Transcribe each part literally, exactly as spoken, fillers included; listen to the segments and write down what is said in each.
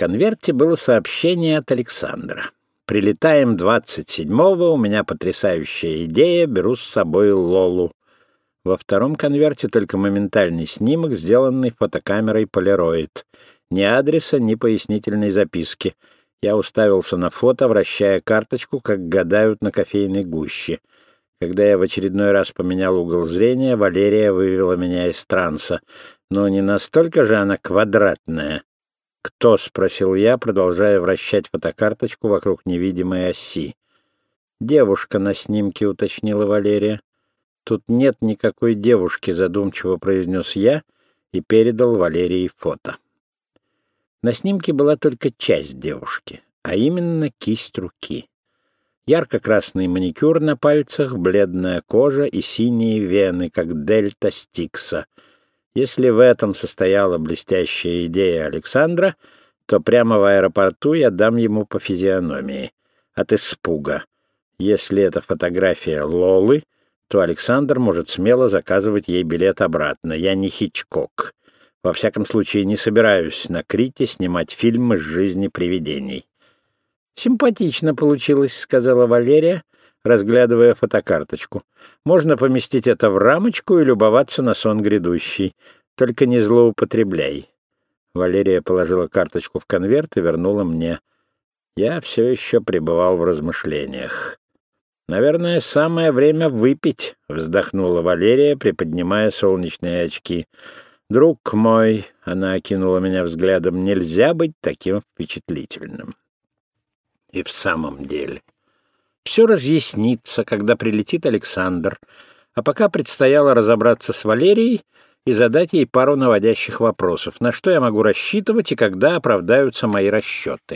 конверте было сообщение от Александра. «Прилетаем двадцать седьмого, у меня потрясающая идея, беру с собой Лолу». Во втором конверте только моментальный снимок, сделанный фотокамерой Polaroid. Ни адреса, ни пояснительной записки. Я уставился на фото, вращая карточку, как гадают на кофейной гуще. Когда я в очередной раз поменял угол зрения, Валерия вывела меня из транса. Но не настолько же она квадратная. «Кто?» — спросил я, продолжая вращать фотокарточку вокруг невидимой оси. «Девушка на снимке», — уточнила Валерия. «Тут нет никакой девушки», — задумчиво произнес я и передал Валерии фото. На снимке была только часть девушки, а именно кисть руки. Ярко-красный маникюр на пальцах, бледная кожа и синие вены, как дельта Стикса. Если в этом состояла блестящая идея Александра, то прямо в аэропорту я дам ему по физиономии. От испуга. Если это фотография Лолы, то Александр может смело заказывать ей билет обратно. Я не Хичкок. Во всяком случае, не собираюсь на Крите снимать фильмы с жизни привидений. «Симпатично получилось», — сказала Валерия, разглядывая фотокарточку. «Можно поместить это в рамочку и любоваться на сон грядущий. Только не злоупотребляй». Валерия положила карточку в конверт и вернула мне. Я все еще пребывал в размышлениях. «Наверное, самое время выпить», — вздохнула Валерия, приподнимая солнечные очки. «Друг мой», — она окинула меня взглядом, — «нельзя быть таким впечатлительным». И в самом деле. Все разъяснится, когда прилетит Александр, а пока предстояло разобраться с Валерией и задать ей пару наводящих вопросов, на что я могу рассчитывать и когда оправдаются мои расчеты.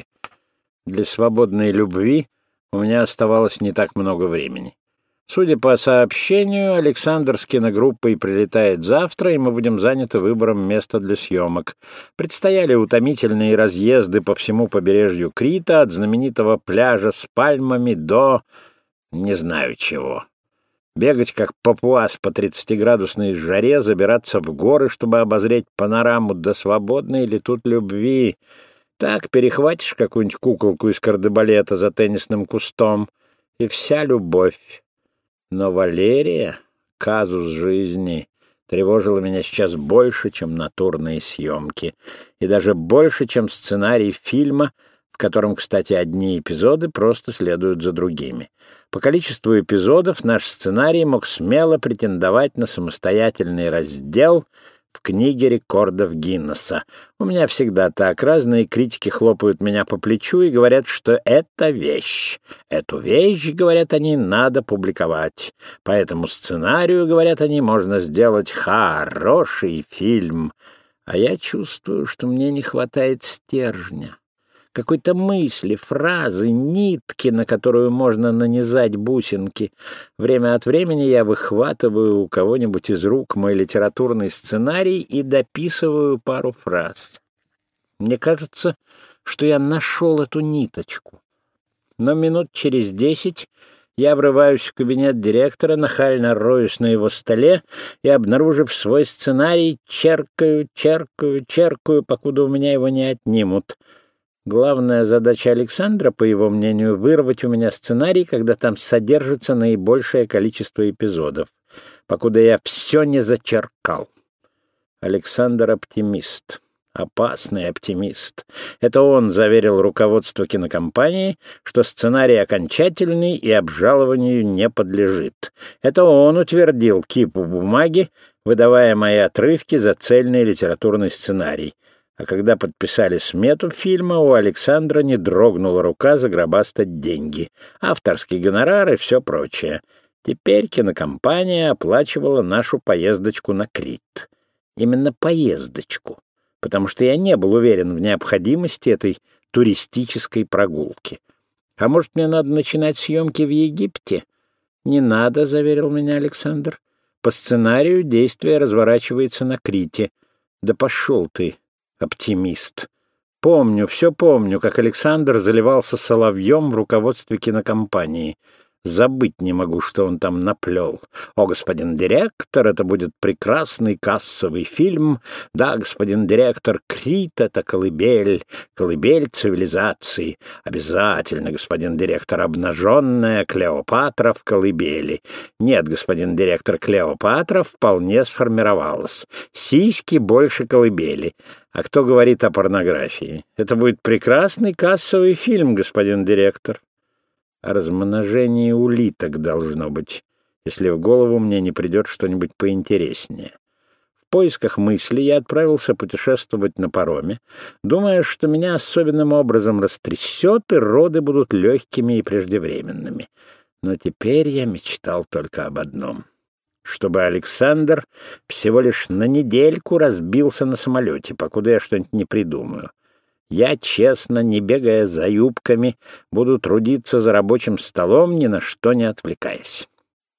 Для свободной любви у меня оставалось не так много времени. Судя по сообщению, Александр с киногруппой прилетает завтра, и мы будем заняты выбором места для съемок. Предстояли утомительные разъезды по всему побережью Крита, от знаменитого пляжа с пальмами до... не знаю чего. Бегать как папуас по тридцатиградусной жаре, забираться в горы, чтобы обозреть панораму, до свободной ли тут любви. Так перехватишь какую-нибудь куколку из кардебалета за теннисным кустом, и вся любовь. Но Валерия, казус жизни, тревожила меня сейчас больше, чем натурные съемки, и даже больше, чем сценарий фильма, в котором, кстати, одни эпизоды просто следуют за другими. По количеству эпизодов наш сценарий мог смело претендовать на самостоятельный раздел в книге рекордов Гиннесса. У меня всегда так. Разные критики хлопают меня по плечу и говорят, что это вещь. Эту вещь, говорят они, надо публиковать. По этому сценарию, говорят они, можно сделать хороший фильм. А я чувствую, что мне не хватает стержня. Какой-то мысли, фразы, нитки, на которую можно нанизать бусинки. Время от времени я выхватываю у кого-нибудь из рук мой литературный сценарий и дописываю пару фраз. Мне кажется, что я нашел эту ниточку. Но минут через десять я врываюсь в кабинет директора, нахально роюсь на его столе и, обнаружив свой сценарий, черкаю, черкаю, черкаю, покуда у меня его не отнимут. Главная задача Александра, по его мнению, вырвать у меня сценарий, когда там содержится наибольшее количество эпизодов, покуда я все не зачеркал. Александр — оптимист. Опасный оптимист. Это он заверил руководство кинокомпании, что сценарий окончательный и обжалованию не подлежит. Это он утвердил кипу бумаги, выдавая мои отрывки за цельный литературный сценарий. А когда подписали смету фильма, у Александра не дрогнула рука загробастать деньги, авторский гонорар и все прочее. Теперь кинокомпания оплачивала нашу поездочку на Крит. Именно поездочку, потому что я не был уверен в необходимости этой туристической прогулки. А может, мне надо начинать съемки в Египте? Не надо, — заверил меня Александр. По сценарию действие разворачивается на Крите. Да пошел ты, оптимист. Помню, все помню, как Александр заливался соловьем в руководстве кинокомпании. Забыть не могу, что он там наплел. О, господин директор, это будет прекрасный кассовый фильм. Да, господин директор, Крит — это колыбель, колыбель цивилизации. Обязательно, господин директор, обнаженная Клеопатра в колыбели. Нет, господин директор, Клеопатра вполне сформировалась. Сиськи больше колыбели. А кто говорит о порнографии? Это будет прекрасный кассовый фильм, господин директор. О размножении улиток должно быть, если в голову мне не придет что-нибудь поинтереснее. В поисках мысли я отправился путешествовать на пароме, думая, что меня особенным образом растрясет, и роды будут легкими и преждевременными. Но теперь я мечтал только об одном — чтобы Александр всего лишь на недельку разбился на самолете, покуда я что-нибудь не придумаю. Я, честно, не бегая за юбками, буду трудиться за рабочим столом, ни на что не отвлекаясь.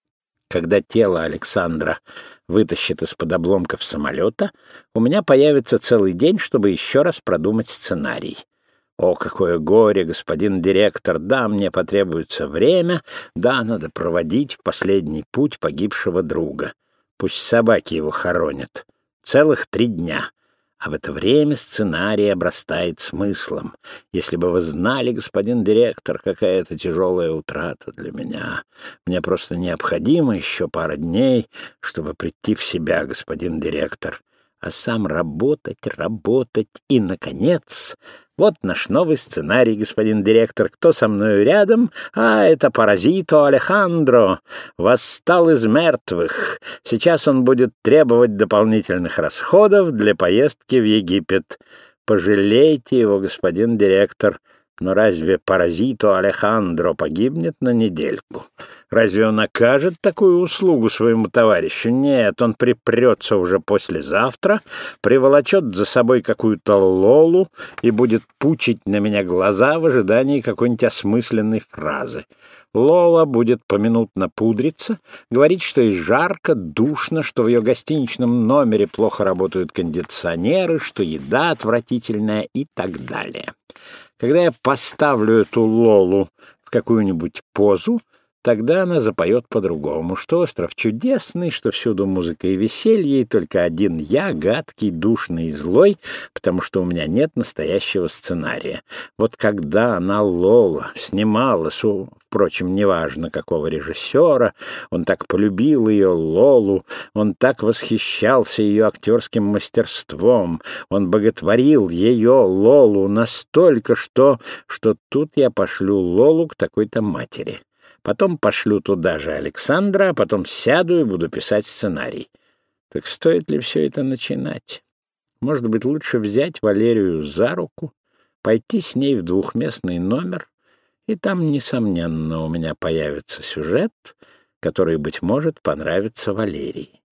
Когда тело Александра вытащит из-под обломков самолета, у меня появится целый день, чтобы еще раз продумать сценарий. О, какое горе, господин директор! Да, мне потребуется время, да, надо проводить в последний путь погибшего друга. Пусть собаки его хоронят. Целых три дня. А в это время сценарий обрастает смыслом. Если бы вы знали, господин директор, какая это тяжелая утрата для меня. Мне просто необходимо еще пара дней, чтобы прийти в себя, господин директор. А сам работать, работать и, наконец... Вот наш новый сценарий, господин директор. Кто со мною рядом? А, это Паразито Алехандро. Восстал из мертвых. Сейчас он будет требовать дополнительных расходов для поездки в Египет. Пожалейте его, господин директор. Но разве Паразито Алехандро погибнет на недельку? Разве он окажет такую услугу своему товарищу? Нет, он припрется уже послезавтра, приволочет за собой какую-то Лолу и будет пучить на меня глаза в ожидании какой-нибудь осмысленной фразы. Лола будет поминутно пудриться, говорить, что ей жарко, душно, что в ее гостиничном номере плохо работают кондиционеры, что еда отвратительная и так далее. Когда я поставлю эту Лолу в какую-нибудь позу, тогда она запоет по-другому, что остров чудесный, что всюду музыка и веселье, и только один я, гадкий, душный и злой, потому что у меня нет настоящего сценария. Вот когда она, Лола, снимала, впрочем, неважно какого режиссера, он так полюбил ее, Лолу, он так восхищался ее актерским мастерством, он боготворил ее, Лолу, настолько, что, что тут я пошлю Лолу к такой-то матери. Потом пошлю туда же Александра, а потом сяду и буду писать сценарий. Так стоит ли все это начинать? Может быть, лучше взять Валерию за руку, пойти с ней в двухместный номер, и там, несомненно, у меня появится сюжет, который, быть может, понравится Валерии.